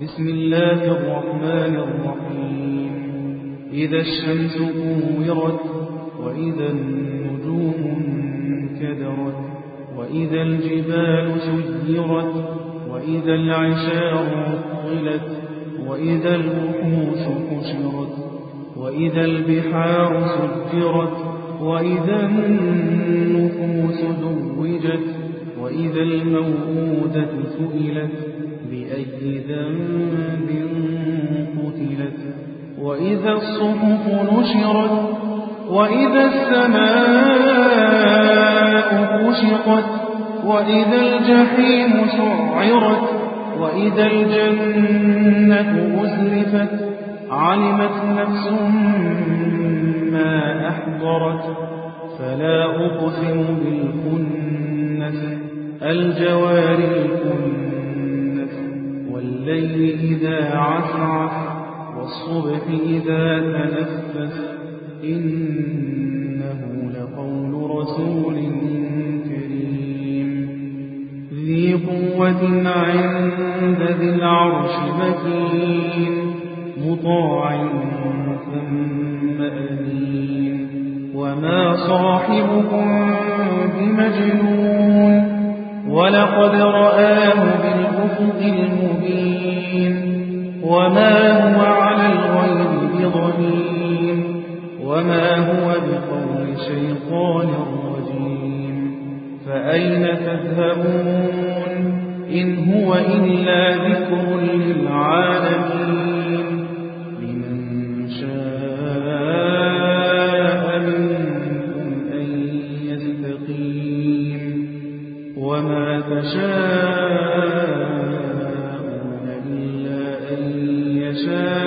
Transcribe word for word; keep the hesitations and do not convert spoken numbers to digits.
بسم الله الرحمن الرحيم إذا الشمس كورت وإذا النجوم انكدرت وإذا الجبال سيرت وإذا العشار عطلت وإذا الوحوش حشرت وإذا البحار سجرت وإذا النفوس زوجت وإذا الموءودة سئلت بأي ذنب قتلت وإذا الصحف نشرت وإذا السماء كشطت وإذا الجحيم سعرت وإذا الجنة أزلفت علمت نفس ما أحضرت فلا أقسم بالخنس الجوار الكنس والليل إذا عسعس والصبح إذا تنفس إنه لقول رسول كريم ذي قوة عند ذي العرش مكين مطاع ثم أمين وما صاحبكم بمجنون ولقد رآه بالأفق المبين وما هو على الغيب بضنين وما هو بقول شيطان رجيم فأين تذهبون إن هو إلا ذكر للعالمين لمن شاء منكم أن يستقيم وما تشاءون إلا أن يشاء